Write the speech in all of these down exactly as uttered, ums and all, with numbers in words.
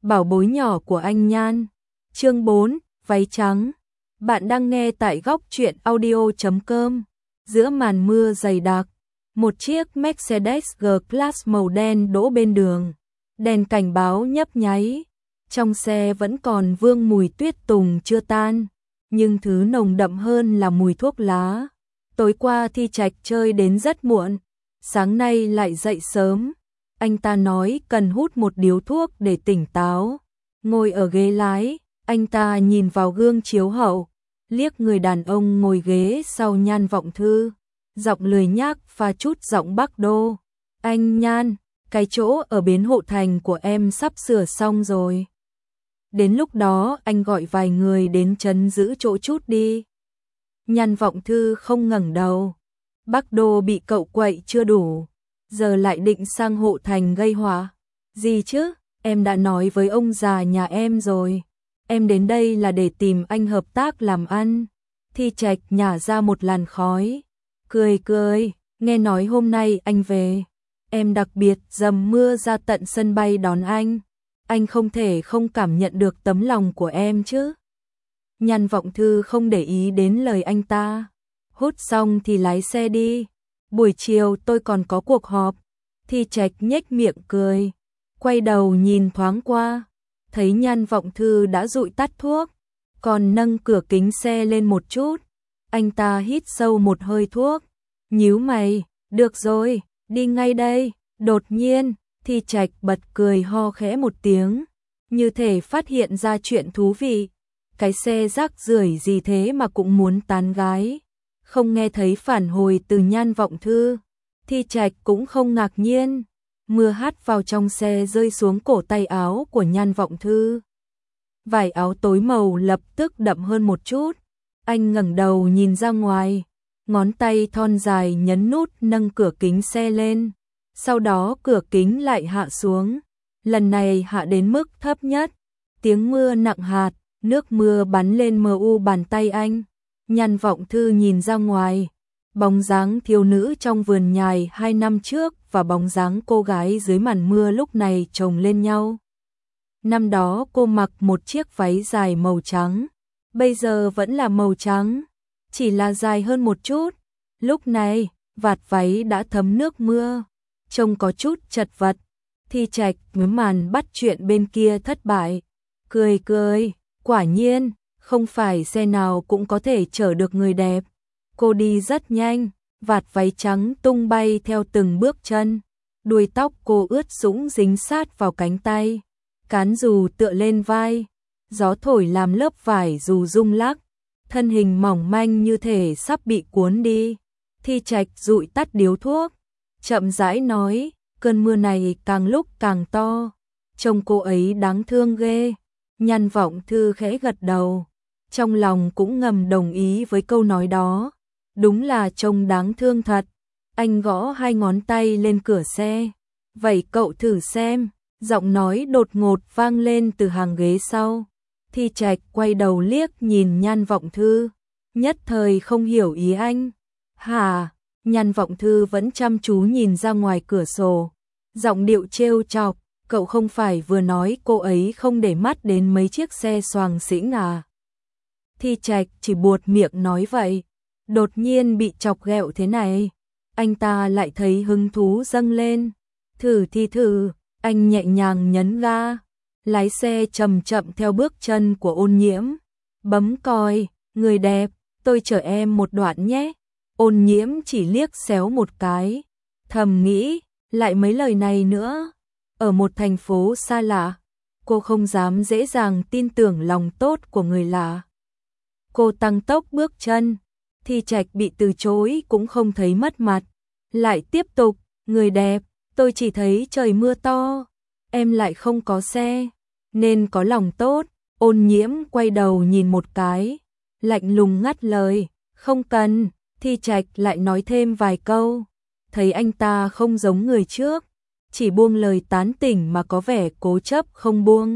bảo bối nhỏ của anh Nhan. Chương bốn, váy trắng. Bạn đang nghe tại góc truyện audio chấm com. Giữa màn mưa dày đặc, một chiếc Mercedes G-Class màu đen đỗ bên đường. Đèn cảnh báo nhấp nháy. Trong xe vẫn còn vương mùi tuyết tùng chưa tan, nhưng thứ nồng đậm hơn là mùi thuốc lá. Tối qua Thi Trạch chơi đến rất muộn, sáng nay lại dậy sớm. Anh ta nói cần hút một điếu thuốc để tỉnh táo. Ngồi ở ghế lái, anh ta nhìn vào gương chiếu hậu, liếc người đàn ông ngồi ghế sau Nhan Vọng Thư, giọng lười nhác pha chút giọng Bắc Đô. Anh Nhan, cái chỗ ở bến Hộ Thành của em sắp sửa xong rồi. Đến lúc đó anh gọi vài người đến trấn giữ chỗ chút đi. Nhan Vọng Thư không ngẩng đầu. Bắc Đô bị cậu quậy chưa đủ, giờ lại định sang Hộ Thành gây họa. Gì chứ, em đã nói với ông già nhà em rồi. Em đến đây là để tìm anh hợp tác làm ăn. Thi Trạch nhả ra một làn khói. Cười cười, nghe nói hôm nay anh về. Em đặc biệt dầm mưa ra tận sân bay đón anh. Anh không thể không cảm nhận được tấm lòng của em chứ. Nhan Vọng Thư không để ý đến lời anh ta. Hút xong thì lái xe đi. Buổi chiều tôi còn có cuộc họp. Thi Trạch nhếch miệng cười. Quay đầu nhìn thoáng qua. Thấy Nhan Vọng Thư đã dụi tắt thuốc. Còn nâng cửa kính xe lên một chút. Anh ta hít sâu một hơi thuốc. Nhíu mày. Được rồi, đi ngay đây. Đột nhiên, Thi Trạch bật cười ho khẽ một tiếng. Như thể phát hiện ra chuyện thú vị. Cái xe rác rưởi gì thế mà cũng muốn tán gái. Không nghe thấy phản hồi từ Nhan Vọng Thư. Thi Trạch cũng không ngạc nhiên. Mưa hát vào trong xe rơi xuống cổ tay áo của Nhan Vọng Thư. Vải áo tối màu lập tức đậm hơn một chút. Anh ngẩng đầu nhìn ra ngoài. Ngón tay thon dài nhấn nút nâng cửa kính xe lên. Sau đó cửa kính lại hạ xuống. Lần này hạ đến mức thấp nhất. Tiếng mưa nặng hạt, nước mưa bắn lên mờ u bàn tay anh. Nhan Vọng Thư nhìn ra ngoài. Bóng dáng thiếu nữ trong vườn nhài hai năm trước và bóng dáng cô gái dưới màn mưa lúc này chồng lên nhau. Năm đó cô mặc một chiếc váy dài màu trắng. Bây giờ vẫn là màu trắng, chỉ là dài hơn một chút. Lúc này, vạt váy đã thấm nước mưa. Trông có chút chật vật. Thi Trạch với màn bắt chuyện bên kia thất bại. Cười cười, quả nhiên, không phải xe nào cũng có thể chở được người đẹp. Cô đi rất nhanh, vạt váy trắng tung bay theo từng bước chân. Đuôi tóc cô ướt sũng dính sát vào cánh tay. Cán dù tựa lên vai. Gió thổi làm lớp vải dù rung lắc. Thân hình mỏng manh như thể sắp bị cuốn đi. Thi Trạch dụi tắt điếu thuốc. Chậm rãi nói, cơn mưa này càng lúc càng to. Trông cô ấy đáng thương ghê. Nhan Vọng Thư khẽ gật đầu. Trong lòng cũng ngầm đồng ý với câu nói đó. Đúng là trông đáng thương thật. Anh gõ hai ngón tay lên cửa xe. Vậy cậu thử xem. Giọng nói đột ngột vang lên từ hàng ghế sau. Thi Trạch quay đầu liếc nhìn Nhan Vọng Thư. Nhất thời không hiểu ý anh. Hả? Nhan Vọng Thư vẫn chăm chú nhìn ra ngoài cửa sổ. Giọng điệu trêu chọc. Cậu không phải vừa nói cô ấy không để mắt đến mấy chiếc xe xoàng xĩnh à? Thi Trạch chỉ buột miệng nói vậy. Đột nhiên bị chọc ghẹo thế này. Anh ta lại thấy hứng thú dâng lên. Thử thì thử. Anh nhẹ nhàng nhấn ga. Lái xe chậm chậm theo bước chân của Ôn Nhiễm. Bấm còi. Người đẹp, tôi chở em một đoạn nhé. Ôn Nhiễm chỉ liếc xéo một cái. Thầm nghĩ, lại mấy lời này nữa. Ở một thành phố xa lạ, cô không dám dễ dàng tin tưởng lòng tốt của người lạ. Cô tăng tốc bước chân. Thi Trạch bị từ chối cũng không thấy mất mặt. Lại tiếp tục, người đẹp, tôi chỉ thấy trời mưa to. Em lại không có xe, nên có lòng tốt. Ôn Nhiễm quay đầu nhìn một cái. Lạnh lùng ngắt lời, không cần. Thi Trạch lại nói thêm vài câu. Thấy anh ta không giống người trước. Chỉ buông lời tán tỉnh mà có vẻ cố chấp không buông.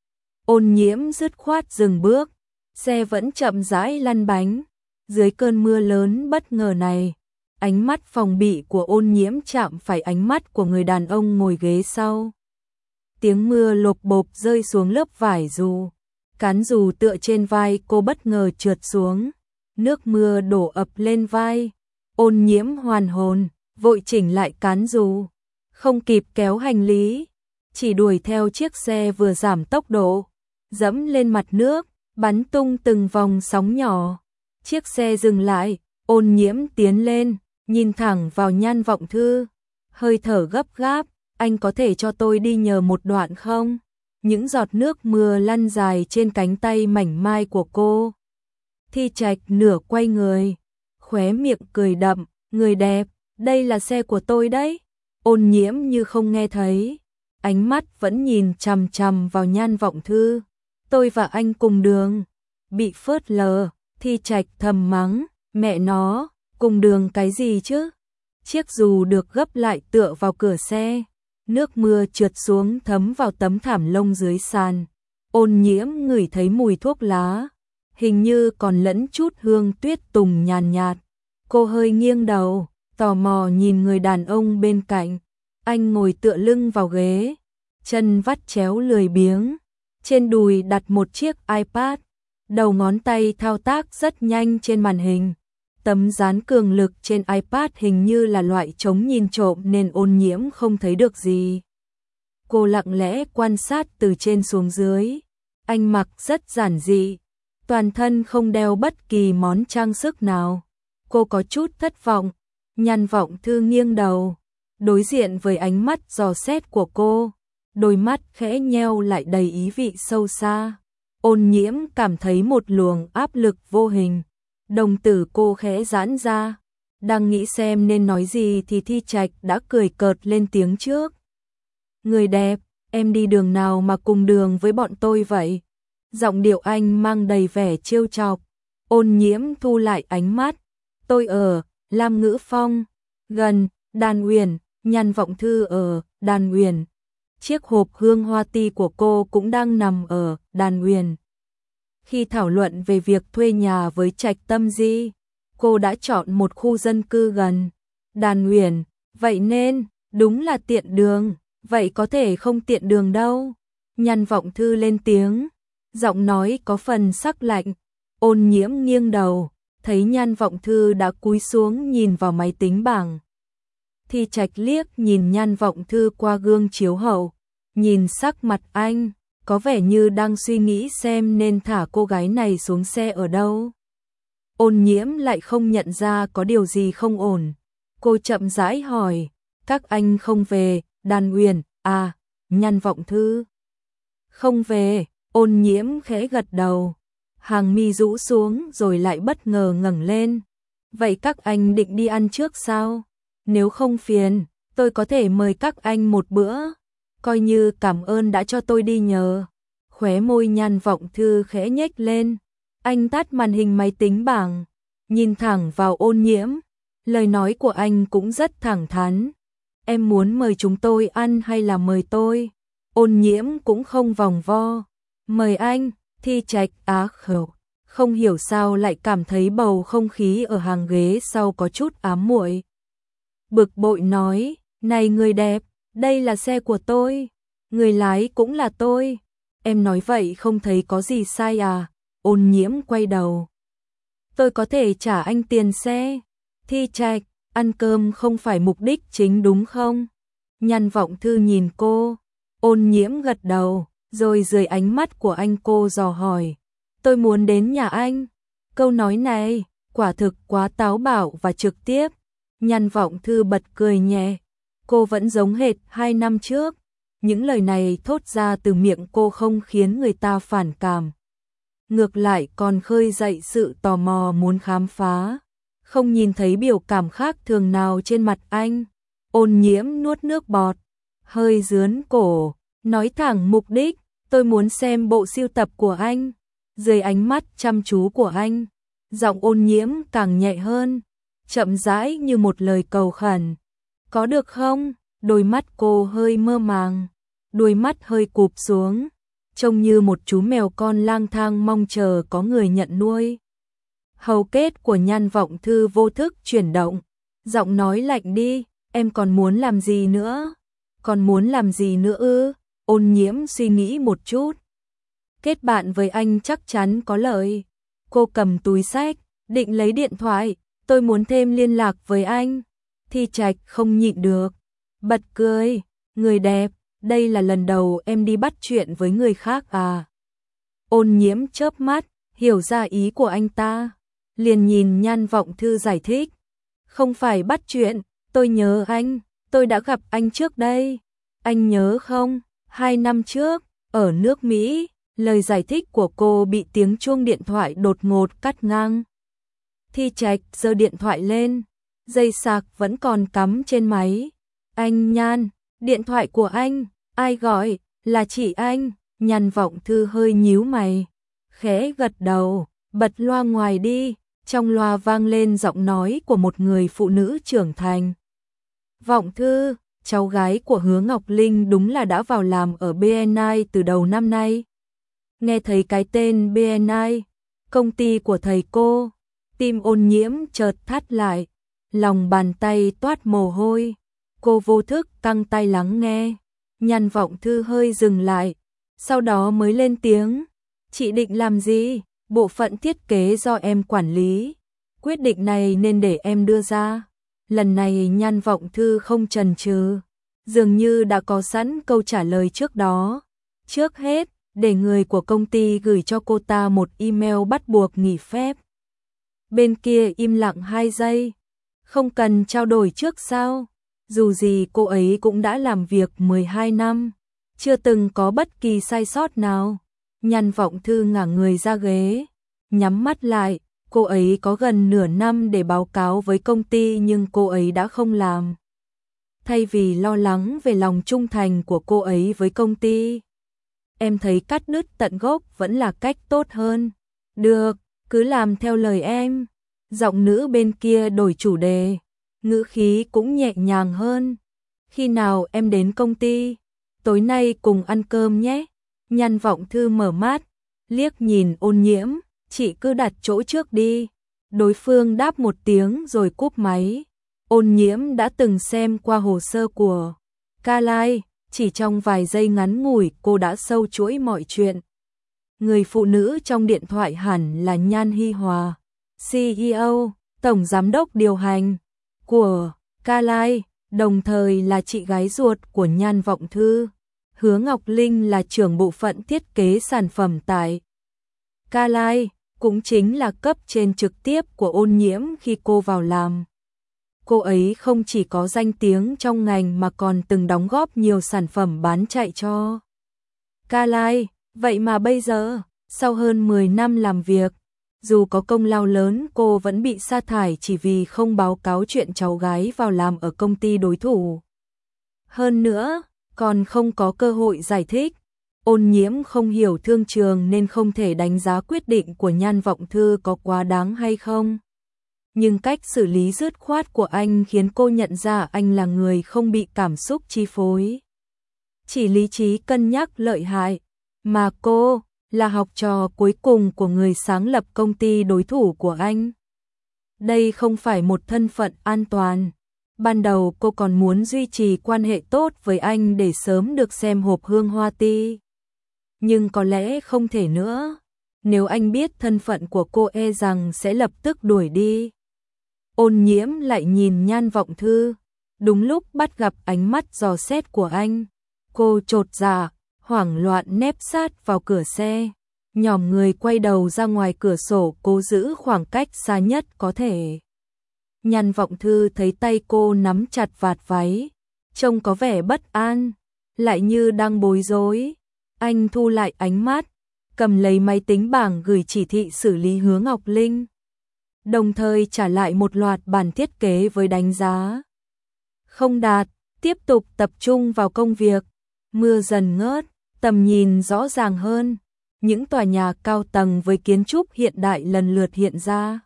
Ôn Nhiễm dứt khoát dừng bước. Xe vẫn chậm rãi lăn bánh. Dưới cơn mưa lớn bất ngờ này, ánh mắt phòng bị của Ôn Nhiễm chạm phải ánh mắt của người đàn ông ngồi ghế sau. tiếng mưa lộp bộp rơi xuống lớp vải dù. Cán dù tựa trên vai cô bất ngờ trượt xuống, nước mưa đổ ập lên vai. Ôn Nhiễm hoàn hồn, vội chỉnh lại cán dù, không kịp kéo hành lý, chỉ đuổi theo chiếc xe vừa giảm tốc độ, dẫm lên mặt nước, bắn tung từng vòng sóng nhỏ. Chiếc xe dừng lại, Ôn Nhiễm tiến lên, nhìn thẳng vào Nhan Vọng Thư, hơi thở gấp gáp, anh có thể cho tôi đi nhờ một đoạn không? Những giọt nước mưa lăn dài trên cánh tay mảnh mai của cô. Thi Trạch nửa quay người, khóe miệng cười đậm, người đẹp, đây là xe của tôi đấy. Ôn Nhiễm như không nghe thấy, ánh mắt vẫn nhìn chằm chằm vào Nhan Vọng Thư. Tôi và anh cùng đường. Bị phớt lờ, Thi Trạch thầm mắng, mẹ nó, cùng đường cái gì chứ? Chiếc dù được gấp lại tựa vào cửa xe, nước mưa trượt xuống thấm vào tấm thảm lông dưới sàn. Ôn Nhiễm ngửi thấy mùi thuốc lá, hình như còn lẫn chút hương tuyết tùng nhàn nhạt. Cô hơi nghiêng đầu, tò mò nhìn người đàn ông bên cạnh. Anh ngồi tựa lưng vào ghế, chân vắt chéo lười biếng, trên đùi đặt một chiếc iPad, đầu ngón tay thao tác rất nhanh trên màn hình. Tấm dán cường lực trên iPad hình như là loại chống nhìn trộm nên Ôn Nhiễm không thấy được gì. Cô lặng lẽ quan sát từ trên xuống dưới. Anh mặc rất giản dị, toàn thân không đeo bất kỳ món trang sức nào. Cô có chút thất vọng. Nhan Vọng Thư nghiêng đầu, đối diện với ánh mắt dò xét của cô, đôi mắt khẽ nheo lại đầy ý vị sâu xa. Ôn Nhiễm cảm thấy một luồng áp lực vô hình, đồng tử cô khẽ giãn ra, đang nghĩ xem nên nói gì thì Thi Trạch đã cười cợt lên tiếng trước. Người đẹp, em đi đường nào mà cùng đường với bọn tôi vậy? Giọng điệu anh mang đầy vẻ trêu chọc. Ôn Nhiễm thu lại ánh mắt. Tôi ở Lam Ngữ Phong, gần Đan Uyển. Nhan Vọng Thư ở Đan Uyển. Chiếc hộp hương hoa ti của cô cũng đang nằm ở Đan Uyển. Khi thảo luận về việc thuê nhà với Trạch Tâm Di, cô đã chọn một khu dân cư gần Đan Uyển, vậy nên đúng là tiện đường, vậy có thể không tiện đường đâu. Nhan Vọng Thư lên tiếng, giọng nói có phần sắc lạnh. Ôn Nhiễm nghiêng đầu, thấy Nhan Vọng Thư đã cúi xuống nhìn vào máy tính bảng. Thi Trạch liếc nhìn Nhan Vọng Thư qua gương chiếu hậu, nhìn sắc mặt anh, có vẻ như đang suy nghĩ xem nên thả cô gái này xuống xe ở đâu. Ôn Nhiễm lại không nhận ra có điều gì không ổn. Cô chậm rãi hỏi, các anh không về Đan Uyển à? Nhan Vọng Thư không về. Ôn Nhiễm khẽ gật đầu, hàng mi rũ xuống rồi lại bất ngờ ngẩng lên. Vậy các anh định đi ăn trước sao? Nếu không phiền, tôi có thể mời các anh một bữa, coi như cảm ơn đã cho tôi đi nhờ. Khóe môi Nhan Vọng Thư khẽ nhếch lên. Anh tắt màn hình máy tính bảng, nhìn thẳng vào Ôn Nhiễm. Lời nói của anh cũng rất thẳng thắn. Em muốn mời chúng tôi ăn hay là mời tôi? Ôn Nhiễm cũng không vòng vo. Mời anh. Thi Trạch á khẩu, không hiểu sao lại cảm thấy bầu không khí ở hàng ghế sau có chút ám muội. Bực bội nói, này người đẹp, đây là xe của tôi, người lái cũng là tôi. Em nói vậy không thấy có gì sai à? Ôn Nhiễm quay đầu. Tôi có thể trả anh tiền xe. Thi Trạch, ăn cơm không phải mục đích chính đúng không? Nhan Vọng Thư nhìn cô. Ôn Nhiễm gật đầu, rồi dưới ánh mắt của anh cô dò hỏi. Tôi muốn đến nhà anh. Câu nói này, quả thực quá táo bạo và trực tiếp. Nhan Vọng Thư bật cười nhẹ. Cô vẫn giống hệt hai năm trước. Những lời này thốt ra từ miệng cô không khiến người ta phản cảm. Ngược lại còn khơi dậy sự tò mò muốn khám phá. Không nhìn thấy biểu cảm khác thường nào trên mặt anh. Ôn Nhiễm nuốt nước bọt, hơi rướn cổ, nói thẳng mục đích. Tôi muốn xem bộ sưu tập của anh. Dưới ánh mắt chăm chú của anh, giọng Ôn Nhiễm càng nhẹ hơn, chậm rãi như một lời cầu khẩn. Có được không? Đôi mắt cô hơi mơ màng, đôi mắt hơi cụp xuống, trông như một chú mèo con lang thang mong chờ có người nhận nuôi. Hầu kết của Nhan Vọng Thư vô thức chuyển động, giọng nói lạnh đi, em còn muốn làm gì nữa? Còn muốn làm gì nữa ư? Ôn Nhiễm suy nghĩ một chút. Kết bạn với anh chắc chắn có lợi. Cô cầm túi xách, định lấy điện thoại, tôi muốn thêm liên lạc với anh. Thi Trạch không nhịn được, bật cười, người đẹp, đây là lần đầu em đi bắt chuyện với người khác à? Ôn Nhiễm chớp mắt, hiểu ra ý của anh ta, liền nhìn Nhan Vọng Thư giải thích. Không phải bắt chuyện, tôi nhớ anh, tôi đã gặp anh trước đây. Anh nhớ không, hai năm trước, ở nước Mỹ, lời giải thích của cô bị tiếng chuông điện thoại đột ngột cắt ngang. Thi Trạch giơ điện thoại lên, dây sạc vẫn còn cắm trên máy. Anh Nhan, điện thoại của anh, ai gọi, là chị anh. Nhan Vọng Thư hơi nhíu mày, khẽ gật đầu, bật loa ngoài đi. Trong loa vang lên giọng nói của một người phụ nữ trưởng thành. Vọng Thư, cháu gái của Hứa Ngọc Linh đúng là đã vào làm ở bê en i từ đầu năm nay. Nghe thấy cái tên bê en i, công ty của thầy cô, tim Ôn Nhiễm chợt thắt lại, lòng bàn tay toát mồ hôi. Cô vô thức căng tay lắng nghe. Nhan Vọng Thư hơi dừng lại, sau đó mới lên tiếng. Chị định làm gì? Bộ phận thiết kế do em quản lý. Quyết định này nên để em đưa ra. Lần này Nhan Vọng Thư không chần chừ, dường như đã có sẵn câu trả lời trước đó. Trước hết, để người của công ty gửi cho cô ta một email bắt buộc nghỉ phép. Bên kia im lặng hai giây. Không cần trao đổi trước sao? Dù gì cô ấy cũng đã làm việc mười hai năm, chưa từng có bất kỳ sai sót nào. Nhan Vọng Thư ngả người ra ghế, nhắm mắt lại. Cô ấy có gần nửa năm để báo cáo với công ty nhưng cô ấy đã không làm. Thay vì lo lắng về lòng trung thành của cô ấy với công ty, em thấy cắt đứt tận gốc vẫn là cách tốt hơn. Được, cứ làm theo lời em. Giọng nữ bên kia đổi chủ đề, ngữ khí cũng nhẹ nhàng hơn. Khi nào em đến công ty? Tối nay cùng ăn cơm nhé. Nhan Vọng Thư mở mắt, liếc nhìn Ôn Nhiễm. Chị cứ đặt chỗ trước đi. Đối phương đáp một tiếng rồi cúp máy. Ôn Nhiễm đã từng xem qua hồ sơ của Carlyle, chỉ trong vài giây ngắn ngủi cô đã sâu chuỗi mọi chuyện. Người phụ nữ trong điện thoại hẳn là Nhan Hi Hòa, xê e ô, tổng giám đốc điều hành của Carlyle, đồng thời là chị gái ruột của Nhan Vọng Thư. Hứa Ngọc Linh là trưởng bộ phận thiết kế sản phẩm tại Carlyle, cũng chính là cấp trên trực tiếp của Ôn Nhiễm khi cô vào làm. Cô ấy không chỉ có danh tiếng trong ngành mà còn từng đóng góp nhiều sản phẩm bán chạy cho Carlyle. Vậy mà bây giờ, sau hơn mười năm làm việc, dù có công lao lớn cô vẫn bị sa thải chỉ vì không báo cáo chuyện cháu gái vào làm ở công ty đối thủ. Hơn nữa, còn không có cơ hội giải thích. Ôn Nhiễm không hiểu thương trường nên không thể đánh giá quyết định của Nhan Vọng Thư có quá đáng hay không. Nhưng cách xử lý dứt khoát của anh khiến cô nhận ra anh là người không bị cảm xúc chi phối, chỉ lý trí cân nhắc lợi hại. Mà cô là học trò cuối cùng của người sáng lập công ty đối thủ của anh. Đây không phải một thân phận an toàn. Ban đầu cô còn muốn duy trì quan hệ tốt với anh để sớm được xem hộp hương hoa ti. Nhưng có lẽ không thể nữa. Nếu anh biết thân phận của cô e rằng sẽ lập tức đuổi đi. Ôn Nhiễm lại nhìn Nhan Vọng Thư. Đúng lúc bắt gặp ánh mắt dò xét của anh, cô chột dạ, hoảng loạn nép sát vào cửa xe. Nhòm người quay đầu ra ngoài cửa sổ cố giữ khoảng cách xa nhất có thể. Nhan Vọng Thư thấy tay cô nắm chặt vạt váy, trông có vẻ bất an, lại như đang bối rối. Anh thu lại ánh mắt, cầm lấy máy tính bảng gửi chỉ thị xử lý Hứa Ngọc Linh, đồng thời trả lại một loạt bản thiết kế với đánh giá không đạt, tiếp tục tập trung vào công việc. Mưa dần ngớt, tầm nhìn rõ ràng hơn, những tòa nhà cao tầng với kiến trúc hiện đại lần lượt hiện ra.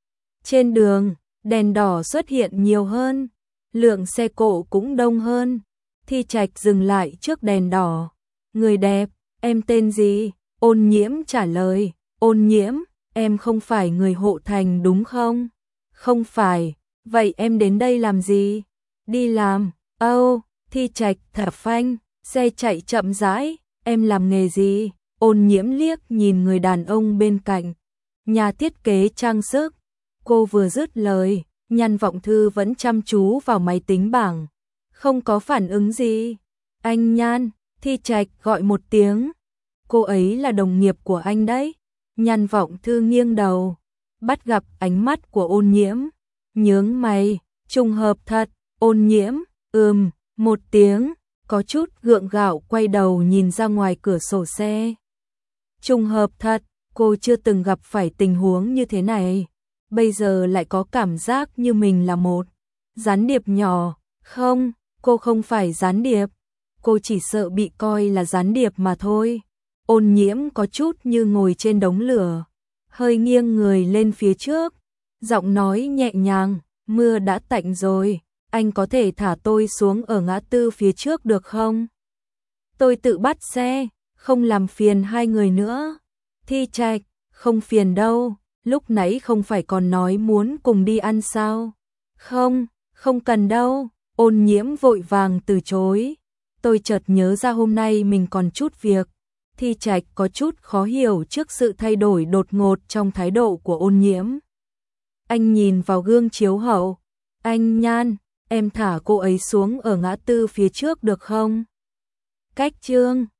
Trên đường, đèn đỏ xuất hiện nhiều hơn, lượng xe cộ cũng đông hơn. Thi Trạch dừng lại trước đèn đỏ. Người đẹp, em tên gì? Ôn Nhiễm trả lời. Ôn Nhiễm, em không phải người Hộ Thành đúng không? Không phải, vậy em đến đây làm gì? Đi làm. Âu, oh, Thi Trạch thở phanh, Xe chạy chậm rãi, em làm nghề gì? Ôn Nhiễm liếc nhìn người đàn ông bên cạnh. Nhà thiết kế trang sức. Cô vừa dứt lời, Nhan Vọng Thư vẫn chăm chú vào máy tính bảng. Không có phản ứng gì. Anh Nhan, Thi Trạch gọi một tiếng. Cô ấy là đồng nghiệp của anh đấy. Nhan Vọng Thư nghiêng đầu, bắt gặp ánh mắt của Ôn Nhiễm. Nhướng mày, trùng hợp thật. Ôn Nhiễm, ừm, một tiếng, có chút gượng gạo quay đầu nhìn ra ngoài cửa sổ xe. Trùng hợp thật, cô chưa từng gặp phải tình huống như thế này. Bây giờ lại có cảm giác như mình là một gián điệp nhỏ. Không, cô không phải gián điệp. Cô chỉ sợ bị coi là gián điệp mà thôi. Ôn Nhiễm có chút như ngồi trên đống lửa, hơi nghiêng người lên phía trước, giọng nói nhẹ nhàng, mưa đã tạnh rồi, anh có thể thả tôi xuống ở ngã tư phía trước được không? Tôi tự bắt xe, không làm phiền hai người nữa. Thi Trạch, không phiền đâu, lúc nãy không phải còn nói muốn cùng đi ăn sao? Không, không cần đâu. Ôn Nhiễm vội vàng từ chối. Tôi chợt nhớ ra hôm nay mình còn chút việc. Thi Trạch có chút khó hiểu trước sự thay đổi đột ngột trong thái độ của Ôn Nhiễm. Anh nhìn vào gương chiếu hậu. Anh Nhan, em thả cô ấy xuống ở ngã tư phía trước được không? Cách Trương